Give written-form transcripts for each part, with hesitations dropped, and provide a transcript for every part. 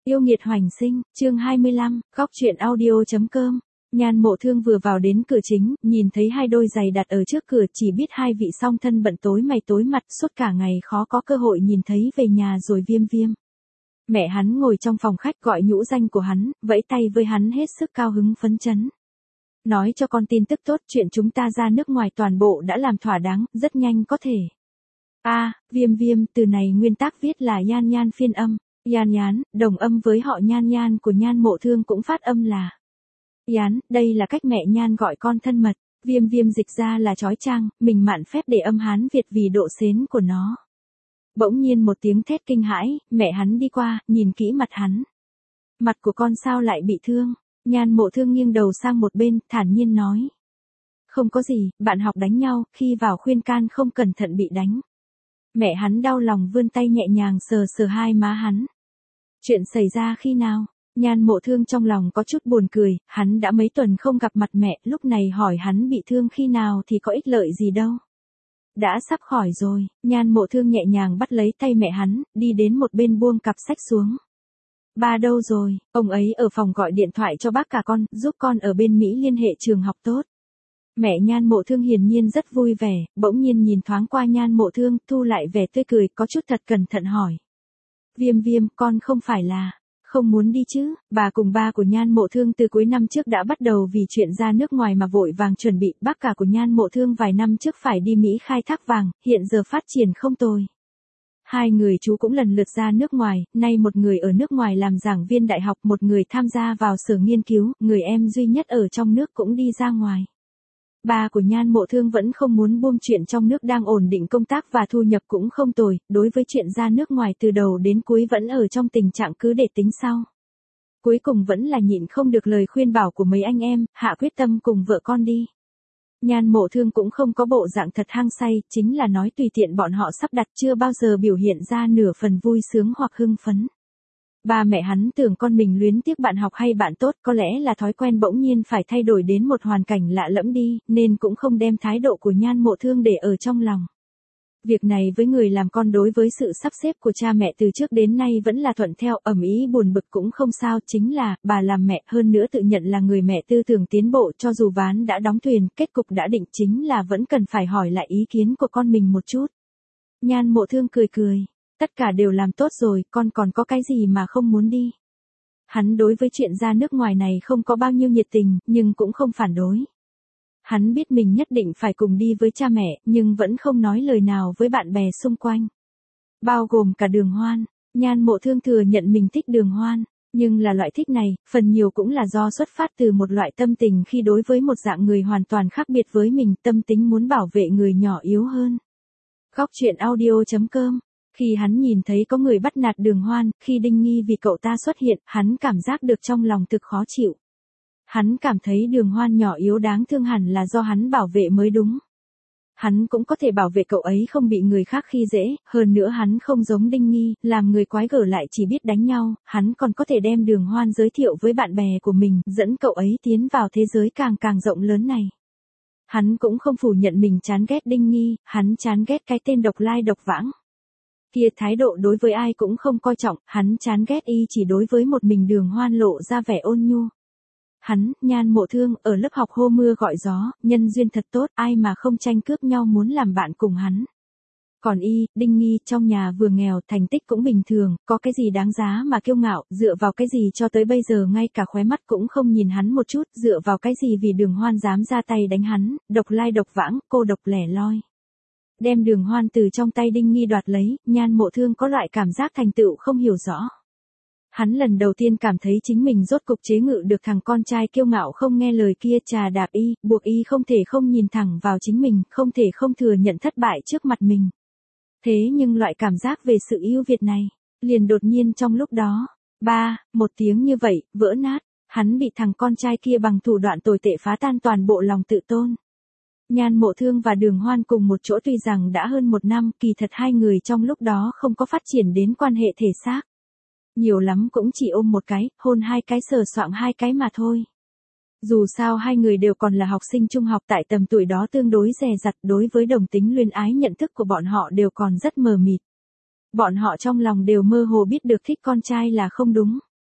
Yêu nghiệt hoành sinh, chương 25, góc truyện audio.com. Nhan Mộ Thương vừa vào đến cửa chính, nhìn thấy hai đôi giày đặt ở trước cửa, chỉ biết hai vị song thân bận tối mày tối mặt, suốt cả ngày khó có cơ hội nhìn thấy về nhà rồi. Viêm. Mẹ hắn ngồi trong phòng khách gọi nhũ danh của hắn, vẫy tay với hắn hết sức cao hứng phấn chấn. Nói cho con tin tức tốt, chuyện chúng ta ra nước ngoài toàn bộ đã làm thỏa đáng, rất nhanh có thể. Viêm, từ này nguyên tác viết là Nhan phiên âm. Nhán, đồng âm với họ Nhan của Nhan Mộ Thương cũng phát âm là Yán, đây là cách mẹ Nhan gọi con thân mật. Viêm dịch ra là chói chang, mình mạn phép để âm Hán Việt vì độ xến của nó. Bỗng nhiên một tiếng thét kinh hãi, mẹ hắn đi qua, nhìn kỹ mặt hắn. Mặt của con sao lại bị thương? Nhan Mộ Thương nghiêng đầu sang một bên, thản nhiên nói. Không có gì, bạn học đánh nhau, khi vào khuyên can không cẩn thận bị đánh. Mẹ hắn đau lòng vươn tay nhẹ nhàng sờ hai má hắn. Chuyện xảy ra khi nào? Nhan Mộ Thương trong lòng có chút buồn cười, hắn đã mấy tuần không gặp mặt mẹ, lúc này hỏi hắn bị thương khi nào thì có ích lợi gì đâu. Đã sắp khỏi rồi, Nhan Mộ Thương nhẹ nhàng bắt lấy tay mẹ hắn, đi đến một bên buông cặp sách xuống. Ba đâu rồi? Ông ấy ở phòng gọi điện thoại cho bác cả con, giúp con ở bên Mỹ liên hệ trường học tốt. Mẹ Nhan Mộ Thương hiển nhiên rất vui vẻ, bỗng nhiên nhìn thoáng qua Nhan Mộ Thương, thu lại vẻ tươi cười, có chút thật cẩn thận hỏi. Viêm, con không phải là không muốn đi chứ? Bà cùng ba của Nhan Mộ Thương từ cuối năm trước đã bắt đầu vì chuyện ra nước ngoài mà vội vàng chuẩn bị, bác cả của Nhan Mộ Thương vài năm trước phải đi Mỹ khai thác vàng, hiện giờ phát triển không tồi. Hai người chú cũng lần lượt ra nước ngoài, nay một người ở nước ngoài làm giảng viên đại học, một người tham gia vào sở nghiên cứu, người em duy nhất ở trong nước cũng đi ra ngoài. Ba của Nhan Mộ Thương vẫn không muốn buông chuyện trong nước đang ổn định công tác và thu nhập cũng không tồi, đối với chuyện ra nước ngoài từ đầu đến cuối vẫn ở trong tình trạng cứ để tính sau. Cuối cùng vẫn là nhịn không được lời khuyên bảo của mấy anh em, hạ quyết tâm cùng vợ con đi. Nhan Mộ Thương cũng không có bộ dạng thật hăng say, chính là nói tùy tiện bọn họ sắp đặt, chưa bao giờ biểu hiện ra nửa phần vui sướng hoặc hưng phấn. Ba mẹ hắn tưởng con mình luyến tiếc bạn học hay bạn tốt, có lẽ là thói quen bỗng nhiên phải thay đổi đến một hoàn cảnh lạ lẫm đi, nên cũng không đem thái độ của Nhan Mộ Thương để ở trong lòng. Việc này với người làm con đối với sự sắp xếp của cha mẹ từ trước đến nay vẫn là thuận theo, ầm ĩ buồn bực cũng không sao, chính là, bà làm mẹ, hơn nữa tự nhận là người mẹ tư tưởng tiến bộ, cho dù ván đã đóng thuyền, kết cục đã định, chính là vẫn cần phải hỏi lại ý kiến của con mình một chút. Nhan Mộ Thương cười. Tất cả đều làm tốt rồi, con còn có cái gì mà không muốn đi. Hắn đối với chuyện ra nước ngoài này không có bao nhiêu nhiệt tình, nhưng cũng không phản đối. Hắn biết mình nhất định phải cùng đi với cha mẹ, nhưng vẫn không nói lời nào với bạn bè xung quanh. Bao gồm cả Đường Hoan. Nhan Mộ Thương thừa nhận mình thích Đường Hoan, nhưng là loại thích này, phần nhiều cũng là do xuất phát từ một loại tâm tình khi đối với một dạng người hoàn toàn khác biệt với mình, tâm tính muốn bảo vệ người nhỏ yếu hơn. Góc truyện audio.com. Khi hắn nhìn thấy có người bắt nạt Đường Hoan, khi Đinh Nghi vì cậu ta xuất hiện, hắn cảm giác được trong lòng thực khó chịu. Hắn cảm thấy Đường Hoan nhỏ yếu đáng thương hẳn là do hắn bảo vệ mới đúng. Hắn cũng có thể bảo vệ cậu ấy không bị người khác khi dễ, hơn nữa hắn không giống Đinh Nghi, làm người quái gở lại chỉ biết đánh nhau, hắn còn có thể đem Đường Hoan giới thiệu với bạn bè của mình, dẫn cậu ấy tiến vào thế giới càng rộng lớn này. Hắn cũng không phủ nhận mình chán ghét Đinh Nghi, hắn chán ghét cái tên độc lai độc vãng. Kia thái độ đối với ai cũng không coi trọng, hắn chán ghét y chỉ đối với một mình Đường Hoan lộ ra vẻ ôn nhu. Hắn, Nhan Mộ Thương, ở lớp học hô mưa gọi gió, nhân duyên thật tốt, ai mà không tranh cướp nhau muốn làm bạn cùng hắn. Còn y, Đinh Nghi, trong nhà vừa nghèo, thành tích cũng bình thường, có cái gì đáng giá mà kiêu ngạo, dựa vào cái gì cho tới bây giờ ngay cả khóe mắt cũng không nhìn hắn một chút, dựa vào cái gì vì Đường Hoan dám ra tay đánh hắn, độc lai độc vãng, cô độc lẻ loi. Đem Đường Hoan từ trong tay Đinh Nghi đoạt lấy, Nhan Mộ Thương có loại cảm giác thành tựu không hiểu rõ. Hắn lần đầu tiên cảm thấy chính mình rốt cục chế ngự được thằng con trai kiêu ngạo không nghe lời kia, trà đạp y, buộc y không thể không nhìn thẳng vào chính mình, không thể không thừa nhận thất bại trước mặt mình. Thế nhưng loại cảm giác về sự ưu việt này, liền đột nhiên trong lúc đó, một tiếng như vậy, vỡ nát, hắn bị thằng con trai kia bằng thủ đoạn tồi tệ phá tan toàn bộ lòng tự tôn. Nhan Mộ Thương và Đường Hoan cùng một chỗ tuy rằng đã hơn một năm, kỳ thật hai người trong lúc đó không có phát triển đến quan hệ thể xác. Nhiều lắm cũng chỉ ôm một cái, hôn hai cái, sờ soạng hai cái mà thôi. Dù sao hai người đều còn là học sinh trung học, tại tầm tuổi đó tương đối dè dặt, đối với đồng tính luyến ái nhận thức của bọn họ đều còn rất mờ mịt. Bọn họ trong lòng đều mơ hồ biết được thích con trai là không đúng.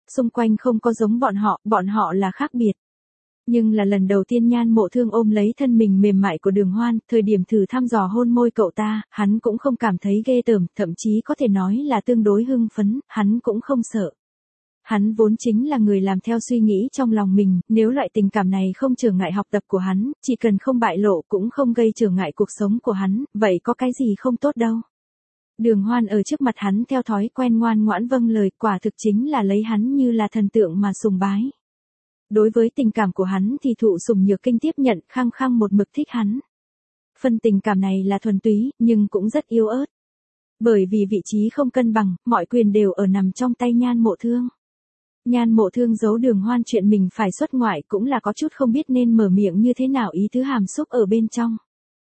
xung quanh không có giống bọn họ là khác biệt. Nhưng là lần đầu tiên Nhan Mộ Thương ôm lấy thân mình mềm mại của Đường Hoan, thời điểm thử thăm dò hôn môi cậu ta, hắn cũng không cảm thấy ghê tởm, thậm chí có thể nói là tương đối hưng phấn, hắn cũng không sợ. Hắn vốn chính là người làm theo suy nghĩ trong lòng mình, nếu loại tình cảm này không trở ngại học tập của hắn, chỉ cần không bại lộ cũng không gây trở ngại cuộc sống của hắn, vậy có cái gì không tốt đâu. Đường Hoan ở trước mặt hắn theo thói quen ngoan ngoãn vâng lời, quả thực chính là lấy hắn như là thần tượng mà sùng bái. Đối với tình cảm của hắn thì thụ sủng nhược kinh tiếp nhận, khăng khăng một mực thích hắn. Phần tình cảm này là thuần túy, nhưng cũng rất yếu ớt. Bởi vì vị trí không cân bằng, mọi quyền đều ở nằm trong tay Nhan Mộ Thương. Nhan Mộ Thương giấu Đường Hoan chuyện mình phải xuất ngoại cũng là có chút không biết nên mở miệng như thế nào, ý tứ hàm xúc ở bên trong.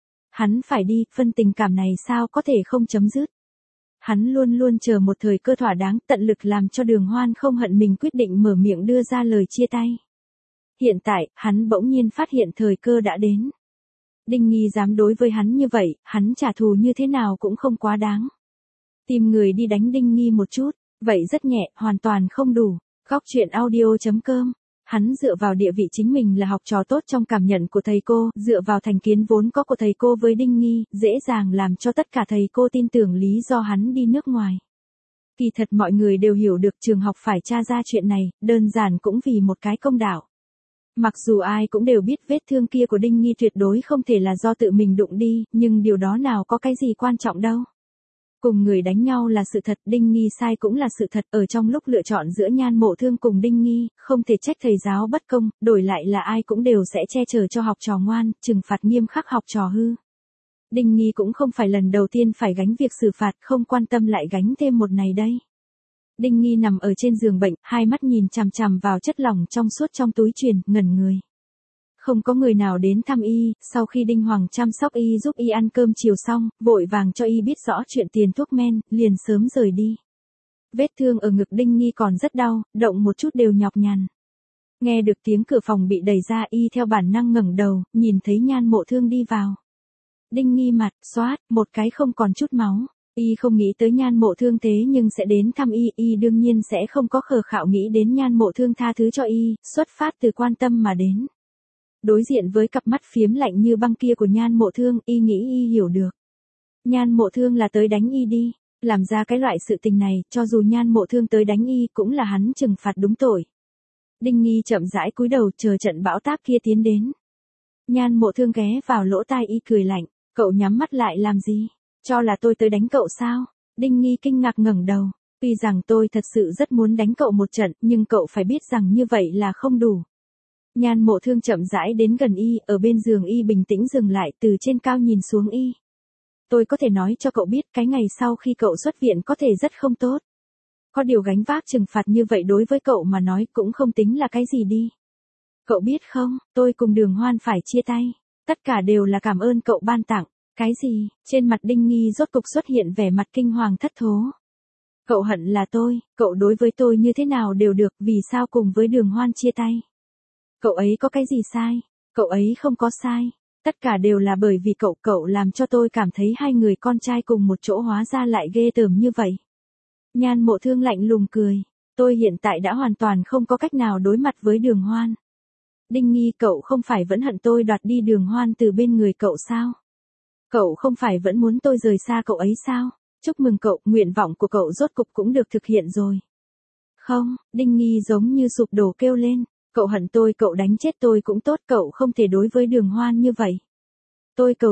Hắn phải đi, phân tình cảm này sao có thể không chấm dứt. Hắn luôn luôn chờ một thời cơ thỏa đáng, tận lực làm cho Đường Hoan không hận mình, quyết định mở miệng đưa ra lời chia tay. Hiện tại, hắn bỗng nhiên phát hiện thời cơ đã đến. Đinh Nghi dám đối với hắn như vậy, hắn trả thù như thế nào cũng không quá đáng. Tìm người đi đánh Đinh Nghi một chút, vậy rất nhẹ, hoàn toàn không đủ. Góc truyện audio.com. Hắn dựa vào địa vị chính mình là học trò tốt trong cảm nhận của thầy cô, dựa vào thành kiến vốn có của thầy cô với Đinh Nghi, dễ dàng làm cho tất cả thầy cô tin tưởng lý do hắn đi nước ngoài. Kỳ thật mọi người đều hiểu được trường học phải tra ra chuyện này, đơn giản cũng vì một cái công đạo. Mặc dù ai cũng đều biết vết thương kia của Đinh Nghi tuyệt đối không thể là do tự mình đụng đi, nhưng điều đó nào có cái gì quan trọng đâu. Cùng người đánh nhau là sự thật, Đinh Nghi sai cũng là sự thật, ở trong lúc lựa chọn giữa Nhan Mộ Thương cùng Đinh Nghi, không thể trách thầy giáo bất công, đổi lại là ai cũng đều sẽ che chở cho học trò ngoan, trừng phạt nghiêm khắc học trò hư. Đinh Nghi cũng không phải lần đầu tiên phải gánh việc xử phạt, không quan tâm lại gánh thêm một này đây. Đinh Nghi nằm ở trên giường bệnh, hai mắt nhìn chằm chằm vào chất lỏng trong suốt trong túi truyền, ngẩn người. Không có người nào đến thăm y, sau khi Đinh Hoàng chăm sóc y giúp y ăn cơm chiều xong, vội vàng cho y biết rõ chuyện tiền thuốc men, liền sớm rời đi. Vết thương ở ngực Đinh Nghi còn rất đau, động một chút đều nhọc nhằn. Nghe được tiếng cửa phòng bị đẩy ra, y theo bản năng ngẩng đầu, nhìn thấy Nhan Mộ Thương đi vào. Đinh Nghi mặt, xoát, một cái không còn chút máu. Y không nghĩ tới Nhan Mộ Thương thế nhưng sẽ đến thăm y đương nhiên sẽ không có khờ khạo nghĩ đến Nhan Mộ Thương tha thứ cho y, xuất phát từ quan tâm mà đến. Đối diện với cặp mắt phiếm lạnh như băng kia của Nhan Mộ Thương, y nghĩ y hiểu được. Nhan Mộ Thương là tới đánh y đi, làm ra cái loại sự tình này, cho dù Nhan Mộ Thương tới đánh y cũng là hắn trừng phạt đúng tội. Đinh Nghi chậm rãi cúi đầu chờ trận bão táp kia tiến đến. Nhan Mộ Thương ghé vào lỗ tai y cười lạnh, cậu nhắm mắt lại làm gì? Cho là tôi tới đánh cậu sao? Đinh Nghi kinh ngạc ngẩng đầu, tuy rằng tôi thật sự rất muốn đánh cậu một trận, nhưng cậu phải biết rằng như vậy là không đủ. Nhan Mộ Thương chậm rãi đến gần y, ở bên giường y bình tĩnh dừng lại, từ trên cao nhìn xuống y. Tôi có thể nói cho cậu biết, cái ngày sau khi cậu xuất viện có thể rất không tốt. Có điều gánh vác trừng phạt như vậy đối với cậu mà nói cũng không tính là cái gì đi. Cậu biết không, tôi cùng Đường Hoan phải chia tay. Tất cả đều là cảm ơn cậu ban tặng. Cái gì? Trên mặt Đinh Nghi rốt cục xuất hiện vẻ mặt kinh hoàng thất thố. Cậu hận là tôi, cậu đối với tôi như thế nào đều được, vì sao cùng với Đường Hoan chia tay? Cậu ấy có cái gì sai? Cậu ấy không có sai. Tất cả đều là bởi vì cậu làm cho tôi cảm thấy hai người con trai cùng một chỗ hóa ra lại ghê tởm như vậy. Nhan Mộ Thương lạnh lùng cười. Tôi hiện tại đã hoàn toàn không có cách nào đối mặt với Đường Hoan. Đinh Nghi, cậu không phải vẫn hận tôi đoạt đi Đường Hoan từ bên người cậu sao? Cậu không phải vẫn muốn tôi rời xa cậu ấy sao? Chúc mừng cậu, nguyện vọng của cậu rốt cục cũng được thực hiện rồi. Không, Đinh Nghi giống như sụp đổ kêu lên. Cậu hận tôi, cậu đánh chết tôi cũng tốt, cậu không thể đối với Đường Hoan như vậy. Tôi cầu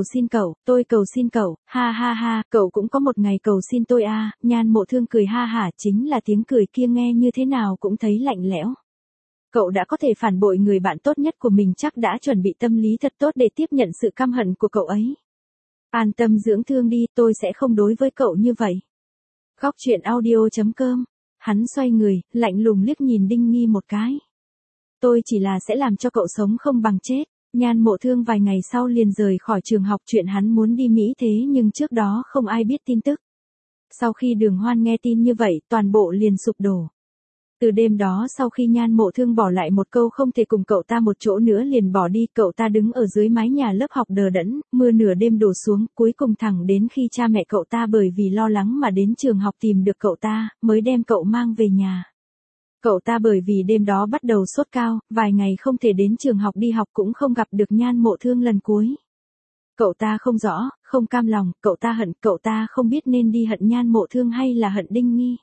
xin cậu, ha ha ha, cậu cũng có một ngày cầu xin tôi à, Nhan Mộ Thương cười ha hả, chính là tiếng cười kia nghe như thế nào cũng thấy lạnh lẽo. Cậu đã có thể phản bội người bạn tốt nhất của mình, chắc đã chuẩn bị tâm lý thật tốt để tiếp nhận sự căm hận của cậu ấy. An tâm dưỡng thương đi, tôi sẽ không đối với cậu như vậy. Góc truyện audio.com. Hắn xoay người, lạnh lùng liếc nhìn Đinh Nghi một cái. Tôi chỉ là sẽ làm cho cậu sống không bằng chết. Nhan Mộ Thương vài ngày sau liền rời khỏi trường học, chuyện hắn muốn đi Mỹ thế nhưng trước đó không ai biết tin tức. Sau khi Đường Hoan nghe tin như vậy, toàn bộ liền sụp đổ. Từ đêm đó sau khi Nhan Mộ Thương bỏ lại một câu không thể cùng cậu ta một chỗ nữa liền bỏ đi, cậu ta đứng ở dưới mái nhà lớp học đờ đẫn, mưa nửa đêm đổ xuống, cuối cùng thẳng đến khi cha mẹ cậu ta bởi vì lo lắng mà đến trường học tìm được cậu ta, mới đem cậu mang về nhà. Cậu ta bởi vì đêm đó bắt đầu sốt cao, vài ngày không thể đến trường học đi học cũng không gặp được Nhan Mộ Thương lần cuối. Cậu ta không rõ, không cam lòng, cậu ta hận, cậu ta không biết nên đi hận Nhan Mộ Thương hay là hận Đinh Nghi.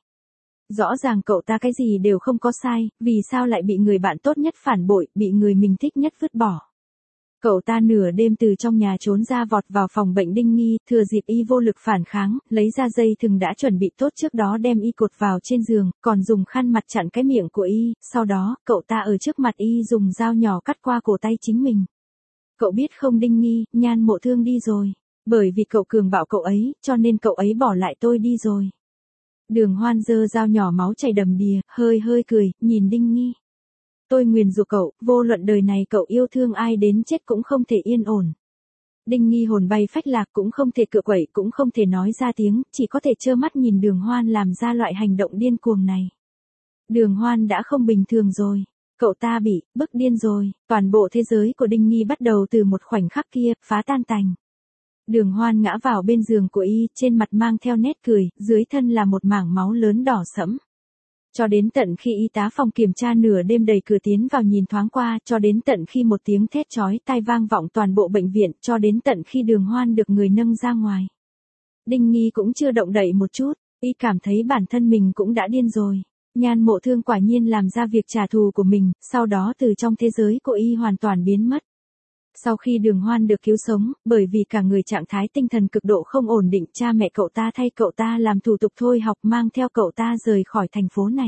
Rõ ràng cậu ta cái gì đều không có sai, vì sao lại bị người bạn tốt nhất phản bội, bị người mình thích nhất vứt bỏ. Cậu ta nửa đêm từ trong nhà trốn ra vọt vào phòng bệnh Đinh Nghi, thừa dịp y vô lực phản kháng, lấy ra dây thừng đã chuẩn bị tốt trước đó đem y cột vào trên giường, còn dùng khăn mặt chặn cái miệng của y, sau đó, cậu ta ở trước mặt y dùng dao nhỏ cắt qua cổ tay chính mình. Cậu biết không Đinh Nghi, Nhan Mộ Thương đi rồi. Bởi vì cậu cường bạo cậu ấy, cho nên cậu ấy bỏ lại tôi đi rồi. Đường Hoan giơ dao nhỏ máu chảy đầm đìa, hơi hơi cười, nhìn Đinh Nghi. Tôi nguyền rủa cậu, vô luận đời này cậu yêu thương ai đến chết cũng không thể yên ổn. Đinh Nghi hồn bay phách lạc cũng không thể cựa quậy cũng không thể nói ra tiếng, chỉ có thể trơ mắt nhìn Đường Hoan làm ra loại hành động điên cuồng này. Đường Hoan đã không bình thường rồi. Cậu ta bị bức điên rồi, toàn bộ thế giới của Đinh Nghi bắt đầu từ một khoảnh khắc kia, phá tan tành. Đường Hoan ngã vào bên giường của y, trên mặt mang theo nét cười, dưới thân là một mảng máu lớn đỏ sẫm. Cho đến tận khi y tá phòng kiểm tra nửa đêm đẩy cửa tiến vào nhìn thoáng qua, cho đến tận khi một tiếng thét chói tai vang vọng toàn bộ bệnh viện, cho đến tận khi Đường Hoan được người nâng ra ngoài. Đinh Nghi cũng chưa động đậy một chút, y cảm thấy bản thân mình cũng đã điên rồi. Nhan Mộ Thương quả nhiên làm ra việc trả thù của mình, sau đó từ trong thế giới của y hoàn toàn biến mất. Sau khi Đường Hoan được cứu sống, bởi vì cả người trạng thái tinh thần cực độ không ổn định, cha mẹ cậu ta thay cậu ta làm thủ tục thôi học mang theo cậu ta rời khỏi thành phố này.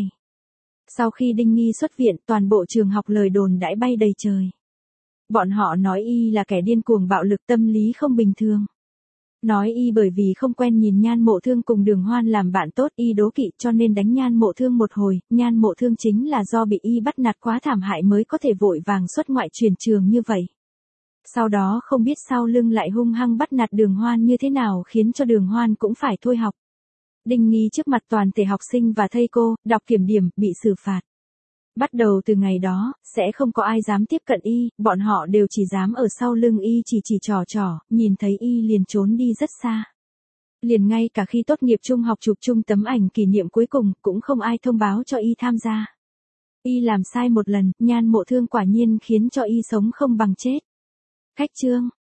Sau khi Đinh Nghi xuất viện, toàn bộ trường học lời đồn đãi bay đầy trời. Bọn họ nói y là kẻ điên cuồng bạo lực tâm lý không bình thường. Nói y bởi vì không quen nhìn Nhan Mộ Thương cùng Đường Hoan làm bạn tốt y đố kỵ cho nên đánh Nhan Mộ Thương một hồi, Nhan Mộ Thương chính là do bị y bắt nạt quá thảm hại mới có thể vội vàng xuất ngoại truyền trường như vậy. Sau đó không biết sau lưng lại hung hăng bắt nạt Đường Hoan như thế nào khiến cho Đường Hoan cũng phải thôi học. Đinh Nghi trước mặt toàn thể học sinh và thầy cô, đọc kiểm điểm, bị xử phạt. Bắt đầu từ ngày đó, sẽ không có ai dám tiếp cận y, bọn họ đều chỉ dám ở sau lưng y chỉ trò, nhìn thấy y liền trốn đi rất xa. Liền ngay cả khi tốt nghiệp trung học chụp chung tấm ảnh kỷ niệm cuối cùng, cũng không ai thông báo cho y tham gia. Y làm sai một lần, Nhan Mộ Thương quả nhiên khiến cho y sống không bằng chết. Khách chương